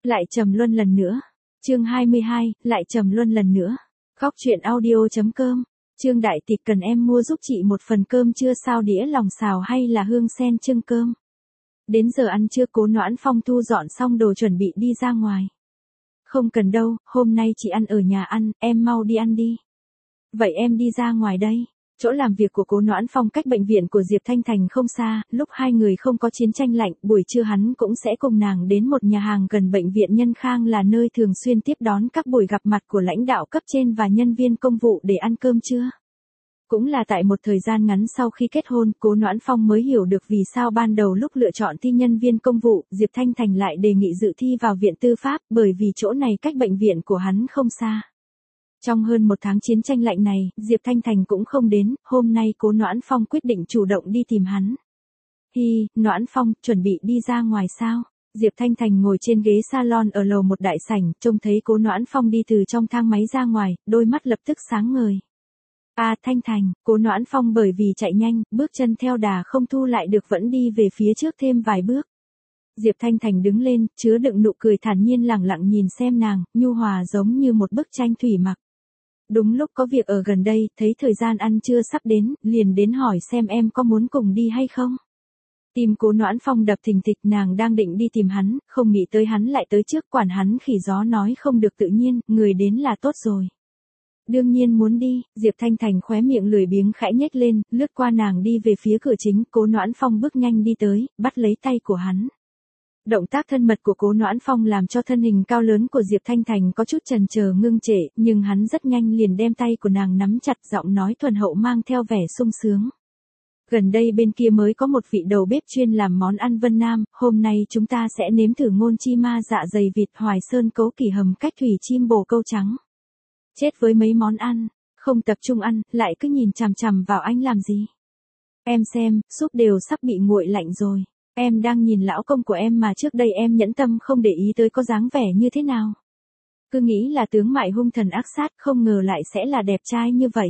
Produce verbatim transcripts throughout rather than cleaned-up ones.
Lại trầm luân lần nữa. Chương hai mươi hai, lại trầm luân lần nữa. Góc truyện audio.com. Trương đại tịch cần em mua giúp chị một phần cơm trưa sao, đĩa lòng xào hay là hương sen trưng cơm. Đến giờ ăn trưa Cố Noãn Phong thu dọn xong đồ chuẩn bị đi ra ngoài. Không cần đâu, hôm nay chị ăn ở nhà ăn, em mau đi ăn đi. Vậy em đi ra ngoài đây. Chỗ làm việc của Cố Noãn Phong cách bệnh viện của Diệp Thanh Thành không xa, lúc hai người không có chiến tranh lạnh, buổi trưa hắn cũng sẽ cùng nàng đến một nhà hàng gần bệnh viện Nhân Khang là nơi thường xuyên tiếp đón các buổi gặp mặt của lãnh đạo cấp trên và nhân viên công vụ để ăn cơm trưa. Cũng là tại một thời gian ngắn sau khi kết hôn, Cố Noãn Phong mới hiểu được vì sao ban đầu lúc lựa chọn thi nhân viên công vụ, Diệp Thanh Thành lại đề nghị dự thi vào viện tư pháp, bởi vì chỗ này cách bệnh viện của hắn không xa. Trong hơn một tháng chiến tranh lạnh này, Diệp Thanh Thành cũng không đến, hôm nay Cố Noãn Phong quyết định chủ động đi tìm hắn. Hi, Noãn Phong, chuẩn bị đi ra ngoài sao? Diệp Thanh Thành ngồi trên ghế salon ở lầu một đại sảnh, trông thấy Cố Noãn Phong đi từ trong thang máy ra ngoài, đôi mắt lập tức sáng ngời. À Thanh Thành, Cố Noãn Phong bởi vì chạy nhanh, bước chân theo đà không thu lại được vẫn đi về phía trước thêm vài bước. Diệp Thanh Thành đứng lên, chứa đựng nụ cười thản nhiên lẳng lặng nhìn xem nàng, nhu hòa giống như một bức tranh thủy mặc. Đúng lúc có việc ở gần đây, thấy thời gian ăn trưa sắp đến, liền đến hỏi xem em có muốn cùng đi hay không. Tim Cố Noãn Phong đập thình thịch, nàng đang định đi tìm hắn, không nghĩ tới hắn lại tới trước, quản hắn khỉ gió nói không được tự nhiên, người đến là tốt rồi. Đương nhiên muốn đi, Diệp Thanh Thành khóe miệng lười biếng khẽ nhếch lên, lướt qua nàng đi về phía cửa chính, Cố Noãn Phong bước nhanh đi tới, bắt lấy tay của hắn. Động tác thân mật của Cố Noãn Phong làm cho thân hình cao lớn của Diệp Thanh Thành có chút chần chờ ngưng trệ, nhưng hắn rất nhanh liền đem tay của nàng nắm chặt, giọng nói thuần hậu mang theo vẻ sung sướng. Gần đây bên kia mới có một vị đầu bếp chuyên làm món ăn Vân Nam, hôm nay chúng ta sẽ nếm thử ngôn chi ma dạ dày vịt Hoài Sơn cấu kỳ hầm cách thủy chim bồ câu trắng. Chết với mấy món ăn, không tập trung ăn, lại cứ nhìn chằm chằm vào anh làm gì. Em xem, súp đều sắp bị nguội lạnh rồi. Em đang nhìn lão công của em mà trước đây em nhẫn tâm không để ý tới có dáng vẻ như thế nào. Cứ nghĩ là tướng mại hung thần ác sát, không ngờ lại sẽ là đẹp trai như vậy.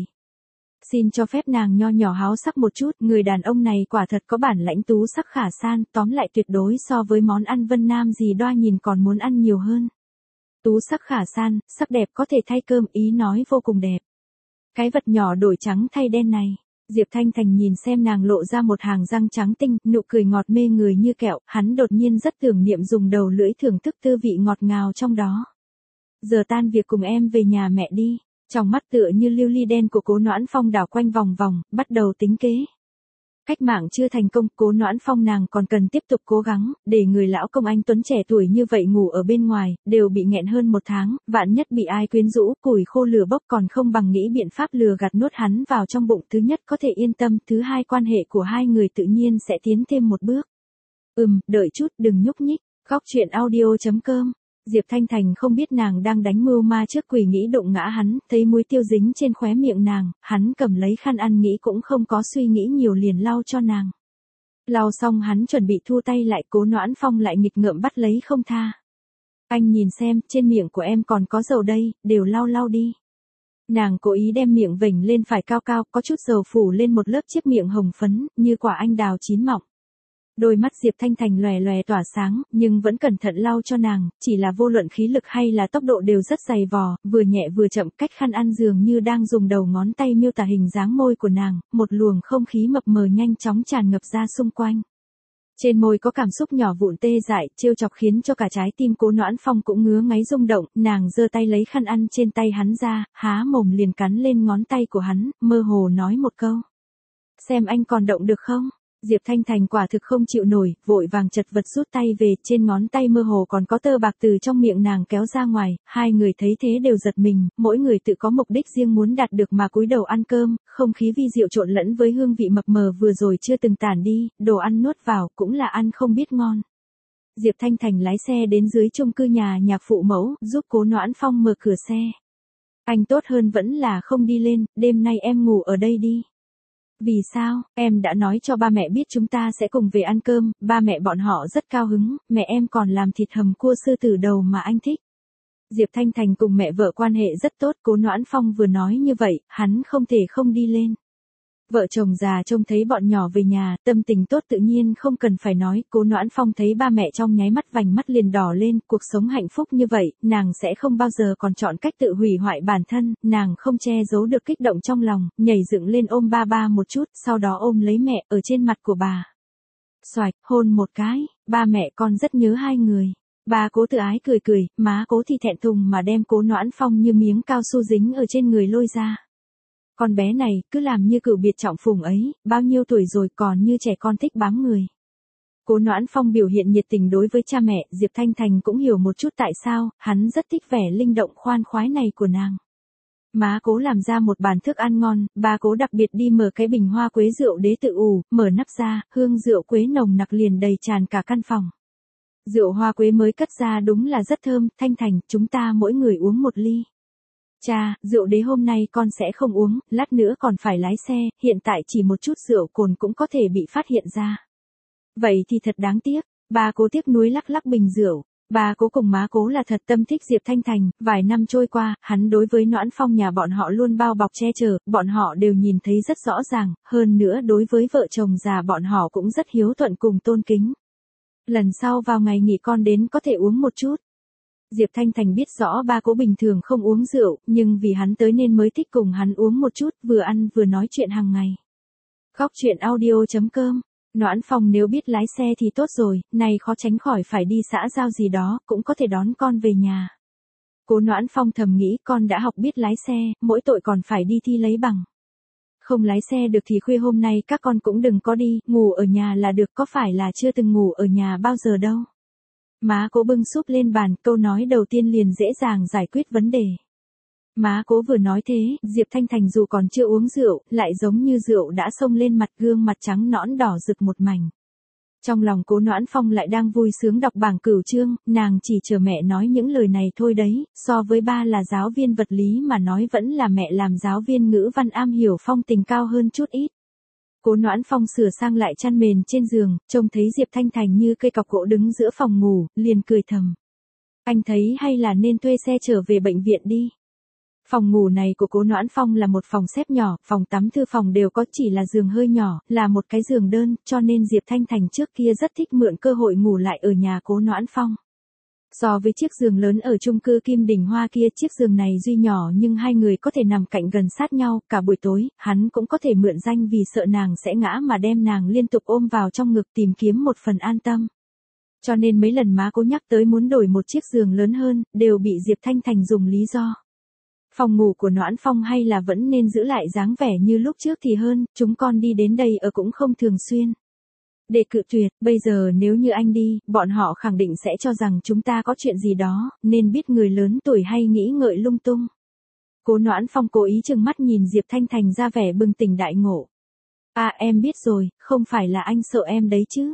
Xin cho phép nàng nho nhỏ háo sắc một chút, người đàn ông này quả thật có bản lãnh tú sắc khả san, tóm lại tuyệt đối so với món ăn Vân Nam gì đoa nhìn còn muốn ăn nhiều hơn. Tú sắc khả san, sắc đẹp có thể thay cơm, ý nói vô cùng đẹp. Cái vật nhỏ đổi trắng thay đen này. Diệp Thanh Thành nhìn xem nàng lộ ra một hàng răng trắng tinh, nụ cười ngọt mê người như kẹo, hắn đột nhiên rất tưởng niệm dùng đầu lưỡi thưởng thức tư vị ngọt ngào trong đó. Giờ tan việc cùng em về nhà mẹ đi. Trong mắt tựa như lưu ly đen của Cố Noãn Phong đảo quanh vòng vòng, bắt đầu tính kế. Cách mạng chưa thành công, Cố Noãn Phong nàng còn cần tiếp tục cố gắng, để người lão công anh tuấn trẻ tuổi như vậy ngủ ở bên ngoài, đều bị nghẹn hơn một tháng, vạn nhất bị ai quyến rũ, củi khô lửa bốc còn không bằng nghĩ biện pháp lừa gạt nuốt hắn vào trong bụng, thứ nhất có thể yên tâm, thứ hai quan hệ của hai người tự nhiên sẽ tiến thêm một bước. Ừm, đợi chút, đừng nhúc nhích, góc truyện audio.com. Diệp Thanh Thành không biết nàng đang đánh mưu ma trước quỷ nghĩ đụng ngã hắn, thấy muối tiêu dính trên khóe miệng nàng, hắn cầm lấy khăn ăn nghĩ cũng không có suy nghĩ nhiều liền lau cho nàng. Lau xong hắn chuẩn bị thu tay lại, Cố Noãn Phong lại nghịch ngợm bắt lấy không tha. Anh nhìn xem, trên miệng của em còn có dầu đây, đều lau lau đi. Nàng cố ý đem miệng vểnh lên phải cao cao, có chút dầu phủ lên một lớp chiếc miệng hồng phấn, như quả anh đào chín mọng. Đôi mắt Diệp Thanh Thành lòe lòe tỏa sáng, nhưng vẫn cẩn thận lau cho nàng, chỉ là vô luận khí lực hay là tốc độ đều rất dày vò, vừa nhẹ vừa chậm, cách khăn ăn dường như đang dùng đầu ngón tay miêu tả hình dáng môi của nàng, một luồng không khí mập mờ nhanh chóng tràn ngập ra xung quanh. Trên môi có cảm xúc nhỏ vụn tê dại, trêu chọc khiến cho cả trái tim Cố Noãn Phong cũng ngứa ngáy rung động, nàng giơ tay lấy khăn ăn trên tay hắn ra, há mồm liền cắn lên ngón tay của hắn, mơ hồ nói một câu. Xem anh còn động được không? Diệp Thanh Thành quả thực không chịu nổi, vội vàng chật vật rút tay về, trên ngón tay mơ hồ còn có tơ bạc từ trong miệng nàng kéo ra ngoài, hai người thấy thế đều giật mình, mỗi người tự có mục đích riêng muốn đạt được mà cúi đầu ăn cơm, không khí vi diệu trộn lẫn với hương vị mập mờ vừa rồi chưa từng tản đi, đồ ăn nuốt vào cũng là ăn không biết ngon. Diệp Thanh Thành lái xe đến dưới chung cư nhà nhạc phụ mẫu, giúp Cố Noãn Phong mở cửa xe. Anh tốt hơn vẫn là không đi lên, đêm nay em ngủ ở đây đi. Vì sao, em đã nói cho ba mẹ biết chúng ta sẽ cùng về ăn cơm, ba mẹ bọn họ rất cao hứng, mẹ em còn làm thịt hầm cua sư tử đầu mà anh thích. Diệp Thanh Thành cùng mẹ vợ quan hệ rất tốt, Cố Noãn Phong vừa nói như vậy, hắn không thể không đi lên. Vợ chồng già trông thấy bọn nhỏ về nhà, tâm tình tốt tự nhiên không cần phải nói, Cố Noãn Phong thấy ba mẹ trong nháy mắt vành mắt liền đỏ lên, cuộc sống hạnh phúc như vậy, nàng sẽ không bao giờ còn chọn cách tự hủy hoại bản thân, nàng không che giấu được kích động trong lòng, nhảy dựng lên ôm ba ba một chút, sau đó ôm lấy mẹ ở trên mặt của bà. Xoạch, hôn một cái, ba mẹ con rất nhớ hai người. Ba Cố tự ái cười cười, má Cố thì thẹn thùng mà đem Cố Noãn Phong như miếng cao su dính ở trên người lôi ra. Con bé này, cứ làm như cửu biệt trọng phùng ấy, bao nhiêu tuổi rồi còn như trẻ con thích bám người. Cố Noãn Phong biểu hiện nhiệt tình đối với cha mẹ, Diệp Thanh Thành cũng hiểu một chút tại sao, hắn rất thích vẻ linh động khoan khoái này của nàng. Má Cố làm ra một bàn thức ăn ngon, ba Cố đặc biệt đi mở cái bình hoa quế rượu đế tự ủ, mở nắp ra, hương rượu quế nồng nặc liền đầy tràn cả căn phòng. Rượu hoa quế mới cất ra đúng là rất thơm, Thanh Thành, chúng ta mỗi người uống một ly. Cha, rượu đế hôm nay con sẽ không uống, lát nữa còn phải lái xe, hiện tại chỉ một chút rượu cồn cũng có thể bị phát hiện ra. Vậy thì thật đáng tiếc, ba Cố tiếc nuối lắc lắc bình rượu. Ba Cố cùng má Cố là thật tâm thích Diệp Thanh Thành, vài năm trôi qua, hắn đối với Noãn Phong nhà bọn họ luôn bao bọc che chở, bọn họ đều nhìn thấy rất rõ ràng, hơn nữa đối với vợ chồng già bọn họ cũng rất hiếu thuận cùng tôn kính. Lần sau vào ngày nghỉ con đến có thể uống một chút. Diệp Thanh Thành biết rõ ba Cố bình thường không uống rượu, nhưng vì hắn tới nên mới thích cùng hắn uống một chút, vừa ăn vừa nói chuyện hàng ngày. Khóc chuyện audio chấm com. Noãn Phong nếu biết lái xe thì tốt rồi, này khó tránh khỏi phải đi xã giao gì đó, cũng có thể đón con về nhà. Cố Noãn Phong thầm nghĩ con đã học biết lái xe, mỗi tội còn phải đi thi lấy bằng. Không lái xe được thì khuya hôm nay các con cũng đừng có đi, ngủ ở nhà là được, có phải là chưa từng ngủ ở nhà bao giờ đâu. Má Cố bưng súp lên bàn, câu nói đầu tiên liền dễ dàng giải quyết vấn đề. Má Cố vừa nói thế, Diệp Thanh Thành dù còn chưa uống rượu, lại giống như rượu đã xông lên mặt, gương mặt trắng nõn đỏ rực một mảnh. Trong lòng Cố Noãn Phong lại đang vui sướng đọc bảng cửu chương, nàng chỉ chờ mẹ nói những lời này thôi đấy, so với ba là giáo viên vật lý mà nói vẫn là mẹ làm giáo viên ngữ văn am hiểu phong tình cao hơn chút ít. Cố Noãn Phong sửa sang lại chăn mền trên giường, trông thấy Diệp Thanh Thành như cây cọc gỗ đứng giữa phòng ngủ, liền cười thầm. Anh thấy hay là nên thuê xe trở về bệnh viện đi. Phòng ngủ này của Cố Noãn Phong là một phòng xếp nhỏ, phòng tắm thư phòng đều có, chỉ là giường hơi nhỏ, là một cái giường đơn, cho nên Diệp Thanh Thành trước kia rất thích mượn cơ hội ngủ lại ở nhà Cố Noãn Phong. So với chiếc giường lớn ở chung cư Kim Đình Hoa kia, chiếc giường này duy nhỏ nhưng hai người có thể nằm cạnh gần sát nhau, cả buổi tối, hắn cũng có thể mượn danh vì sợ nàng sẽ ngã mà đem nàng liên tục ôm vào trong ngực tìm kiếm một phần an tâm. Cho nên mấy lần má Cố nhắc tới muốn đổi một chiếc giường lớn hơn, đều bị Diệp Thanh Thành dùng lý do. Phòng ngủ của Noãn Phong hay là vẫn nên giữ lại dáng vẻ như lúc trước thì hơn, chúng con đi đến đây ở cũng không thường xuyên. Để cự tuyệt, bây giờ nếu như anh đi, bọn họ khẳng định sẽ cho rằng chúng ta có chuyện gì đó, nên biết người lớn tuổi hay nghĩ ngợi lung tung. Cố Noãn Phong cố ý trừng mắt nhìn Diệp Thanh Thành ra vẻ bừng tỉnh đại ngộ. À em biết rồi, không phải là anh sợ em đấy chứ.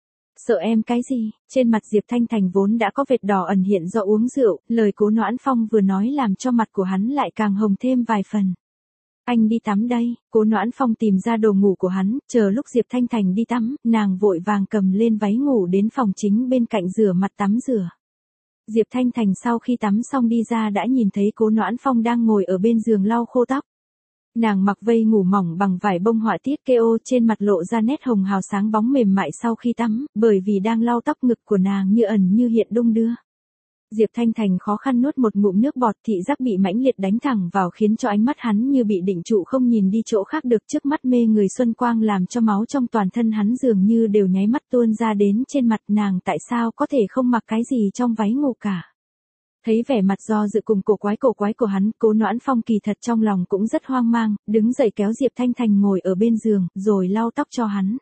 Sợ em cái gì? Trên mặt Diệp Thanh Thành vốn đã có vệt đỏ ẩn hiện do uống rượu, lời Cố Noãn Phong vừa nói làm cho mặt của hắn lại càng hồng thêm vài phần. Anh đi tắm đây, Cố Noãn Phong tìm ra đồ ngủ của hắn, chờ lúc Diệp Thanh Thành đi tắm, nàng vội vàng cầm lên váy ngủ đến phòng chính bên cạnh rửa mặt tắm rửa. Diệp Thanh Thành sau khi tắm xong đi ra đã nhìn thấy Cố Noãn Phong đang ngồi ở bên giường lau khô tóc. Nàng mặc vây ngủ mỏng bằng vải bông họa tiết kêu, trên mặt lộ ra nét hồng hào sáng bóng mềm mại sau khi tắm, bởi vì đang lau tóc, ngực của nàng như ẩn như hiện đung đưa. Diệp Thanh Thành khó khăn nuốt một ngụm nước bọt, thị giác bị mãnh liệt đánh thẳng vào khiến cho ánh mắt hắn như bị định trụ không nhìn đi chỗ khác được, trước mắt mê người xuân quang làm cho máu trong toàn thân hắn dường như đều nháy mắt tuôn ra đến trên mặt nàng, tại sao có thể không mặc cái gì trong váy ngủ cả. Thấy vẻ mặt do dự cùng cổ quái cổ quái của hắn, Cố Noãn Phong kỳ thật trong lòng cũng rất hoang mang, đứng dậy kéo Diệp Thanh Thành ngồi ở bên giường, rồi lau tóc cho hắn.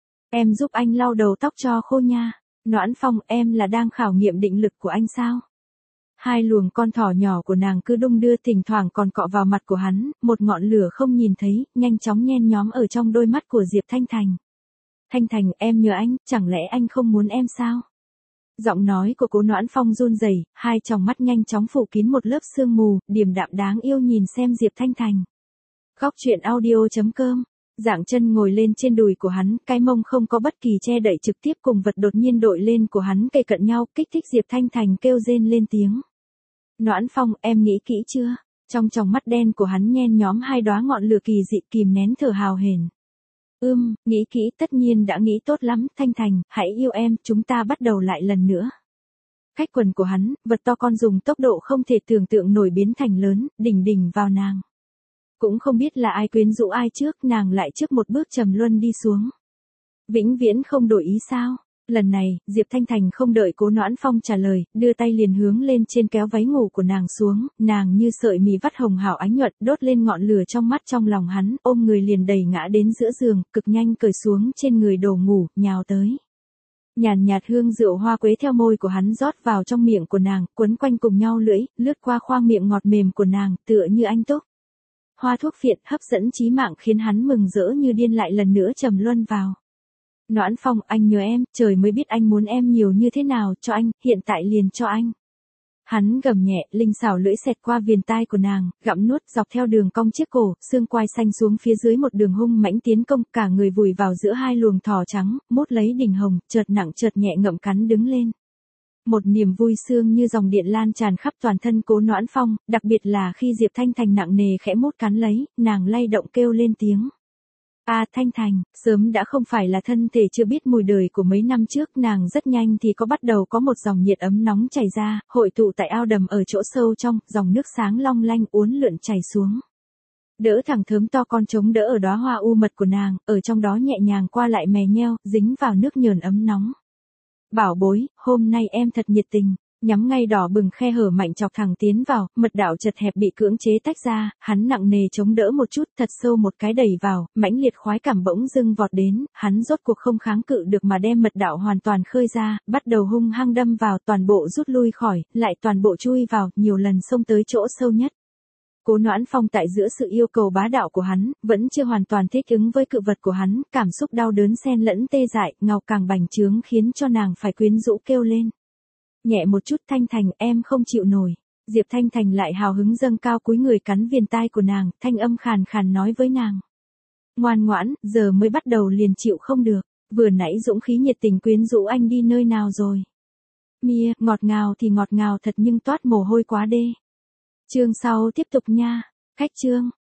Em giúp anh lau đầu tóc cho khô nha. Noãn Phong, em là đang khảo nghiệm định lực của anh sao? Hai luồng con thỏ nhỏ của nàng cứ đung đưa, thỉnh thoảng còn cọ vào mặt của hắn, một ngọn lửa không nhìn thấy, nhanh chóng nhen nhóm ở trong đôi mắt của Diệp Thanh Thành. Thanh Thành, em nhờ anh, chẳng lẽ anh không muốn em sao? Giọng nói của Cố Noãn Phong run rẩy, hai tròng mắt nhanh chóng phủ kín một lớp sương mù, điềm đạm đáng yêu nhìn xem Diệp Thanh Thành. Khóc chuyện audio chấm com. Dạng chân ngồi lên trên đùi của hắn, cái mông không có bất kỳ che đậy, trực tiếp cùng vật đột nhiên đội lên của hắn kề cận nhau, kích thích Diệp Thanh Thành kêu rên lên tiếng. Noãn Phong, em nghĩ kỹ chưa? Trong tròng mắt đen của hắn nhen nhóm hai đóa ngọn lửa kỳ dị kìm nén thở hào hển. Ưm, nghĩ kỹ, tất nhiên đã nghĩ tốt lắm, Thanh Thành, hãy yêu em, chúng ta bắt đầu lại lần nữa. Cách quần của hắn, vật to con dùng tốc độ không thể tưởng tượng nổi biến thành lớn, đỉnh đỉnh vào nàng. Cũng không biết là ai quyến rũ ai trước, nàng lại trước một bước trầm luân đi xuống. Vĩnh viễn không đổi ý sao? Lần này, Diệp Thanh Thành không đợi Cố Noãn Phong trả lời, đưa tay liền hướng lên trên kéo váy ngủ của nàng xuống, nàng như sợi mì vắt hồng hào ánh nhuận, đốt lên ngọn lửa trong mắt trong lòng hắn, ôm người liền đẩy ngã đến giữa giường, cực nhanh cởi xuống trên người đồ ngủ, nhào tới. Nhàn nhạt hương rượu hoa quế theo môi của hắn rót vào trong miệng của nàng, quấn quanh cùng nhau lưỡi, lướt qua khoang miệng ngọt mềm của nàng, tựa như anh túc. Hoa thuốc phiện hấp dẫn chí mạng khiến hắn mừng rỡ như điên lại lần nữa trầm luân vào. Noãn Phong, anh nhớ em, trời mới biết anh muốn em nhiều như thế nào, cho anh, hiện tại liền cho anh. Hắn gầm nhẹ, linh xảo lưỡi xẹt qua viền tai của nàng, gặm nuốt dọc theo đường cong chiếc cổ, xương quai xanh xuống phía dưới một đường hung mãnh tiến công, cả người vùi vào giữa hai luồng thỏ trắng, mốt lấy đỉnh hồng, chợt nặng chợt nhẹ ngậm cắn đứng lên. Một niềm vui sương như dòng điện lan tràn khắp toàn thân Cố Noãn Phong, đặc biệt là khi Diệp Thanh Thành nặng nề khẽ mốt cắn lấy, nàng lay động kêu lên tiếng. A à, Thanh Thành, sớm đã không phải là thân thể chưa biết mùi đời của mấy năm trước, nàng rất nhanh thì có bắt đầu có một dòng nhiệt ấm nóng chảy ra, hội tụ tại ao đầm ở chỗ sâu trong, dòng nước sáng long lanh uốn lượn chảy xuống. Đỡ thẳng thớm to con trống đỡ ở đóa hoa u mật của nàng, ở trong đó nhẹ nhàng qua lại mè nheo, dính vào nước nhờn ấm nóng. Bảo bối, hôm nay em thật nhiệt tình. Nhắm ngay đỏ bừng khe hở mạnh chọc thẳng tiến vào, mật đạo chật hẹp bị cưỡng chế tách ra, hắn nặng nề chống đỡ một chút, thật sâu một cái đẩy vào, mãnh liệt khoái cảm bỗng dưng vọt đến, hắn rốt cuộc không kháng cự được mà đem mật đạo hoàn toàn khơi ra, bắt đầu hung hăng đâm vào, toàn bộ rút lui khỏi, lại toàn bộ chui vào, nhiều lần xông tới chỗ sâu nhất. Cố Noãn Phong tại giữa sự yêu cầu bá đạo của hắn, vẫn chưa hoàn toàn thích ứng với cự vật của hắn, cảm xúc đau đớn xen lẫn tê dại, ngào càng bành trướng khiến cho nàng phải quyến rũ kêu lên. Nhẹ một chút Thanh Thành, em không chịu nổi. Diệp Thanh Thành lại hào hứng dâng cao cúi người cắn viền tai của nàng, thanh âm khàn khàn nói với nàng. Ngoan ngoãn, giờ mới bắt đầu liền chịu không được, vừa nãy dũng khí nhiệt tình quyến rũ anh đi nơi nào rồi. Mia, ngọt ngào thì ngọt ngào thật nhưng toát mồ hôi quá đê. Chương sau tiếp tục nha. Cách chương.